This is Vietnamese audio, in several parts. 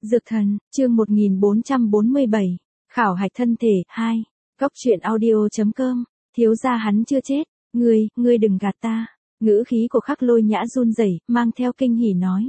Dược thần, chương 1447, khảo hạch thân thể, 2. Góc truyện audio.com, thiếu gia hắn chưa chết, ngươi đừng gạt ta. Ngữ khí của Khắc Lôi Nhã run rẩy, mang theo kinh hỉ nói.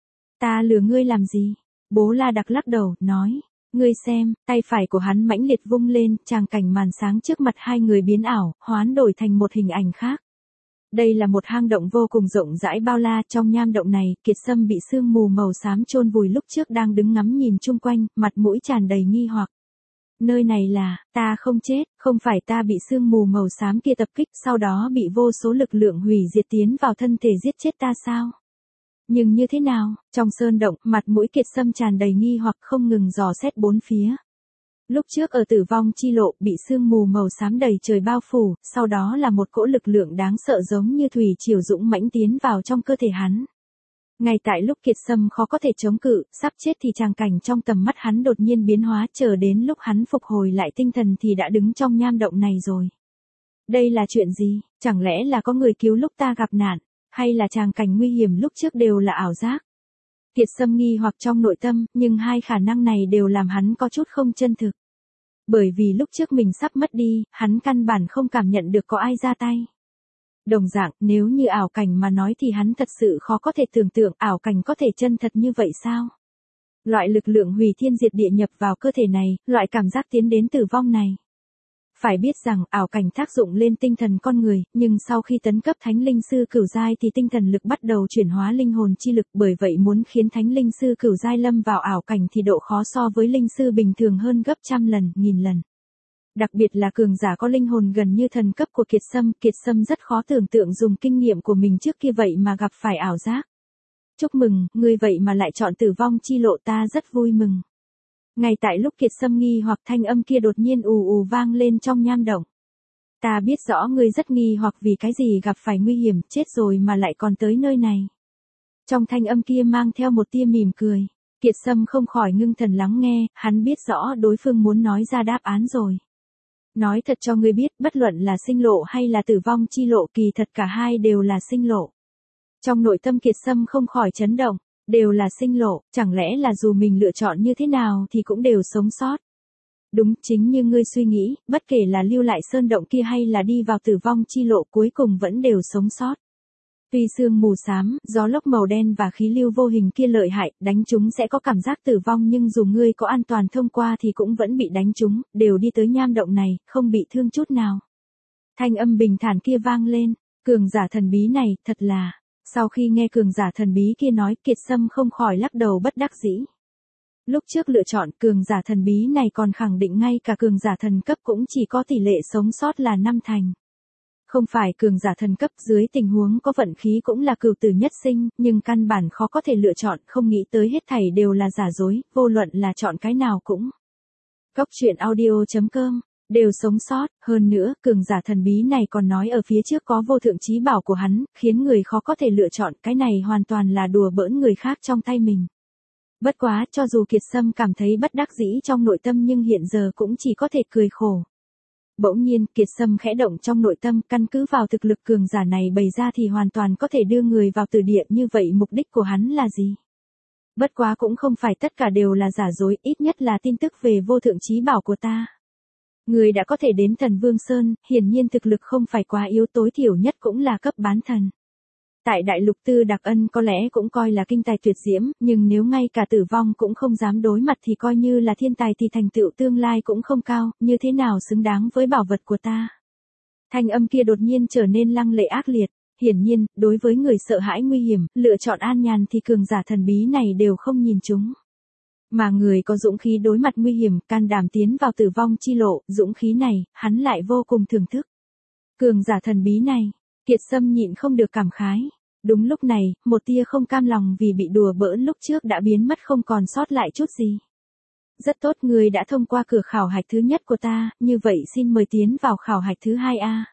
Ta lừa ngươi làm gì? Bố La Đặc lắc đầu, nói. Ngươi xem, tay phải của hắn mãnh liệt vung lên, tràng cảnh màn sáng trước mặt hai người biến ảo, hoán đổi thành một hình ảnh khác. Đây là một hang động vô cùng rộng rãi bao la, trong nham động này, Kiệt Sâm bị sương mù màu xám chôn vùi lúc trước đang đứng ngắm nhìn chung quanh, mặt mũi tràn đầy nghi hoặc. Nơi này là, ta không chết, không phải ta bị sương mù màu xám kia tập kích, sau đó bị vô số lực lượng hủy diệt tiến vào thân thể giết chết ta sao? Nhưng như thế nào? Trong sơn động, mặt mũi Kiệt Sâm tràn đầy nghi hoặc không ngừng dò xét bốn phía. Lúc trước ở tử vong chi lộ, bị sương mù màu xám đầy trời bao phủ, sau đó là một cỗ lực lượng đáng sợ giống như thủy triều dũng mãnh tiến vào trong cơ thể hắn. Ngay tại lúc Kiệt Sâm khó có thể chống cự, sắp chết thì tràng cảnh trong tầm mắt hắn đột nhiên biến hóa, chờ đến lúc hắn phục hồi lại tinh thần thì đã đứng trong nham động này rồi. Đây là chuyện gì? Chẳng lẽ là có người cứu lúc ta gặp nạn, hay là tràng cảnh nguy hiểm lúc trước đều là ảo giác? Kiệt Sâm nghi hoặc trong nội tâm, nhưng hai khả năng này đều làm hắn có chút không chân thực. Bởi vì lúc trước mình sắp mất đi, hắn căn bản không cảm nhận được có ai ra tay. Đồng dạng, nếu như ảo cảnh mà nói thì hắn thật sự khó có thể tưởng tượng ảo cảnh có thể chân thật như vậy sao? Loại lực lượng hủy thiên diệt địa nhập vào cơ thể này, loại cảm giác tiến đến tử vong này. Phải biết rằng ảo cảnh tác dụng lên tinh thần con người, nhưng sau khi tấn cấp thánh linh sư cửu giai thì tinh thần lực bắt đầu chuyển hóa linh hồn chi lực, bởi vậy muốn khiến thánh linh sư cửu giai lâm vào ảo cảnh thì độ khó so với linh sư bình thường hơn gấp trăm lần, nghìn lần. Đặc biệt là cường giả có linh hồn gần như thần cấp của Kiệt Sâm rất khó tưởng tượng dùng kinh nghiệm của mình trước kia vậy mà gặp phải ảo giác. Chúc mừng, ngươi vậy mà lại chọn tử vong chi lộ, ta rất vui mừng. Ngay tại lúc Kiệt Sâm nghi hoặc thanh âm kia đột nhiên ù vang lên trong nham động. Ta biết rõ ngươi rất nghi hoặc vì cái gì gặp phải nguy hiểm, chết rồi mà lại còn tới nơi này. Trong thanh âm kia mang theo một tia mỉm cười. Kiệt Sâm không khỏi ngưng thần lắng nghe, hắn biết rõ đối phương muốn nói ra đáp án rồi. Nói thật cho ngươi biết, bất luận là sinh lộ hay là tử vong chi lộ, kỳ thật cả hai đều là sinh lộ. Trong nội tâm Kiệt Sâm không khỏi chấn động. Đều là sinh lộ, chẳng lẽ là dù mình lựa chọn như thế nào thì cũng đều sống sót. Đúng, chính như ngươi suy nghĩ, bất kể là lưu lại sơn động kia hay là đi vào tử vong chi lộ cuối cùng vẫn đều sống sót. Tuy sương mù xám, gió lốc màu đen và khí lưu vô hình kia lợi hại, đánh chúng sẽ có cảm giác tử vong nhưng dù ngươi có an toàn thông qua thì cũng vẫn bị đánh chúng, đều đi tới nham động này, không bị thương chút nào. Thanh âm bình thản kia vang lên, cường giả thần bí này, thật là... Sau khi nghe cường giả thần bí kia nói, Kiệt Sâm không khỏi lắc đầu bất đắc dĩ. Lúc trước lựa chọn cường giả thần bí này còn khẳng định ngay cả cường giả thần cấp cũng chỉ có tỷ lệ sống sót là 5 thành. Không phải cường giả thần cấp dưới tình huống có vận khí cũng là cửu tử nhất sinh, nhưng căn bản khó có thể lựa chọn, không nghĩ tới hết thảy đều là giả dối, vô luận là chọn cái nào cũng. Góc truyện audio.com đều sống sót, hơn nữa, cường giả thần bí này còn nói ở phía trước có vô thượng chí bảo của hắn, khiến người khó có thể lựa chọn, cái này hoàn toàn là đùa bỡn người khác trong tay mình. Bất quá, cho dù Kiệt Sâm cảm thấy bất đắc dĩ trong nội tâm nhưng hiện giờ cũng chỉ có thể cười khổ. Bỗng nhiên, Kiệt Sâm khẽ động trong nội tâm, căn cứ vào thực lực cường giả này bày ra thì hoàn toàn có thể đưa người vào tử địa, như vậy mục đích của hắn là gì? Bất quá cũng không phải tất cả đều là giả dối, ít nhất là tin tức về vô thượng chí bảo của ta. Người đã có thể đến Thần Vương Sơn, hiển nhiên thực lực không phải quá yếu, tối thiểu nhất cũng là cấp bán thần. Tại đại lục Tư Đặc Ân có lẽ cũng coi là kinh tài tuyệt diễm, nhưng nếu ngay cả tử vong cũng không dám đối mặt thì coi như là thiên tài thì thành tựu tương lai cũng không cao, như thế nào xứng đáng với bảo vật của ta. Thanh âm kia đột nhiên trở nên lăng lệ ác liệt, hiển nhiên, đối với người sợ hãi nguy hiểm, lựa chọn an nhàn thì cường giả thần bí này đều không nhìn chúng. Mà người có dũng khí đối mặt nguy hiểm, can đảm tiến vào tử vong chi lộ, dũng khí này, hắn lại vô cùng thưởng thức. Cường giả thần bí này, Kiệt Sâm nhịn không được cảm khái. Đúng lúc này, một tia không cam lòng vì bị đùa bỡn lúc trước đã biến mất không còn sót lại chút gì. Rất tốt, người đã thông qua cửa khảo hạch thứ nhất của ta, như vậy xin mời tiến vào khảo hạch thứ 2A.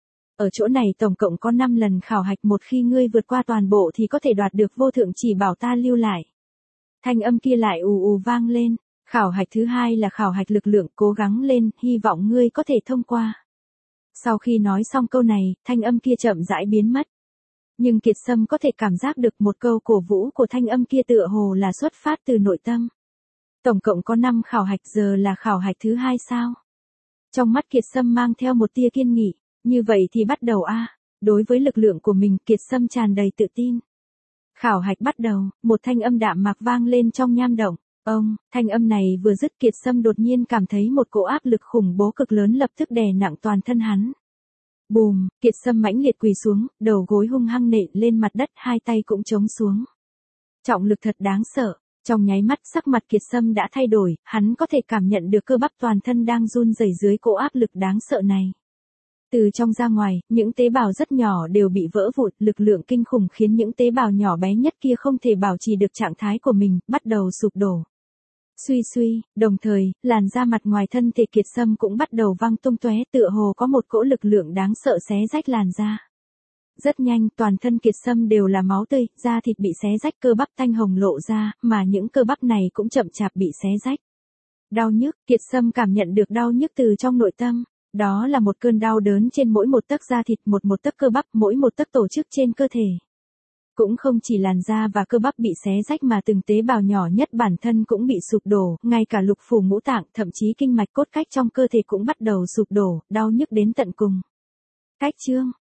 Ở chỗ này tổng cộng có 5 lần khảo hạch, một khi ngươi vượt qua toàn bộ thì có thể đoạt được vô thượng chỉ bảo ta lưu lại. Thanh âm kia lại vang lên, khảo hạch thứ 2 là khảo hạch lực lượng, cố gắng lên, hy vọng ngươi có thể thông qua. Sau khi nói xong câu này, thanh âm kia chậm rãi biến mất. Nhưng Kiệt Sâm có thể cảm giác được một câu cổ vũ của thanh âm kia tựa hồ là xuất phát từ nội tâm. Tổng cộng có 5 khảo hạch, giờ là khảo hạch thứ 2 sao? Trong mắt Kiệt Sâm mang theo một tia kiên nghị, như vậy thì bắt đầu a. Đối với lực lượng của mình, Kiệt Sâm tràn đầy tự tin. Khảo hạch bắt đầu, một thanh âm đạm mạc vang lên trong nham động. Ông, thanh âm này vừa dứt, Kiệt Sâm đột nhiên cảm thấy một cỗ áp lực khủng bố cực lớn lập tức đè nặng toàn thân hắn. Bùm, Kiệt Sâm mãnh liệt quỳ xuống, đầu gối hung hăng nện lên mặt đất, hai tay cũng chống xuống. Trọng lực thật đáng sợ, trong nháy mắt sắc mặt Kiệt Sâm đã thay đổi, hắn có thể cảm nhận được cơ bắp toàn thân đang run rẩy dưới cỗ áp lực đáng sợ này. Từ trong ra ngoài, những tế bào rất nhỏ đều bị vỡ vụn, lực lượng kinh khủng khiến những tế bào nhỏ bé nhất kia không thể bảo trì được trạng thái của mình, bắt đầu sụp đổ. Suy suy, đồng thời, làn da mặt ngoài thân thể Kiệt Sâm cũng bắt đầu văng tung tóe, tựa hồ có một cỗ lực lượng đáng sợ xé rách làn da. Rất nhanh, toàn thân Kiệt Sâm đều là máu tươi, da thịt bị xé rách, cơ bắp tanh hồng lộ ra, mà những cơ bắp này cũng chậm chạp bị xé rách. Đau nhức, Kiệt Sâm cảm nhận được đau nhức từ trong nội tâm. Đó là một cơn đau đớn trên mỗi một tấc da thịt, một tấc cơ bắp, mỗi một tấc tổ chức trên cơ thể. Cũng không chỉ làn da và cơ bắp bị xé rách mà từng tế bào nhỏ nhất bản thân cũng bị sụp đổ, ngay cả lục phủ ngũ tạng, thậm chí kinh mạch cốt cách trong cơ thể cũng bắt đầu sụp đổ, đau nhức đến tận cùng. Cách chương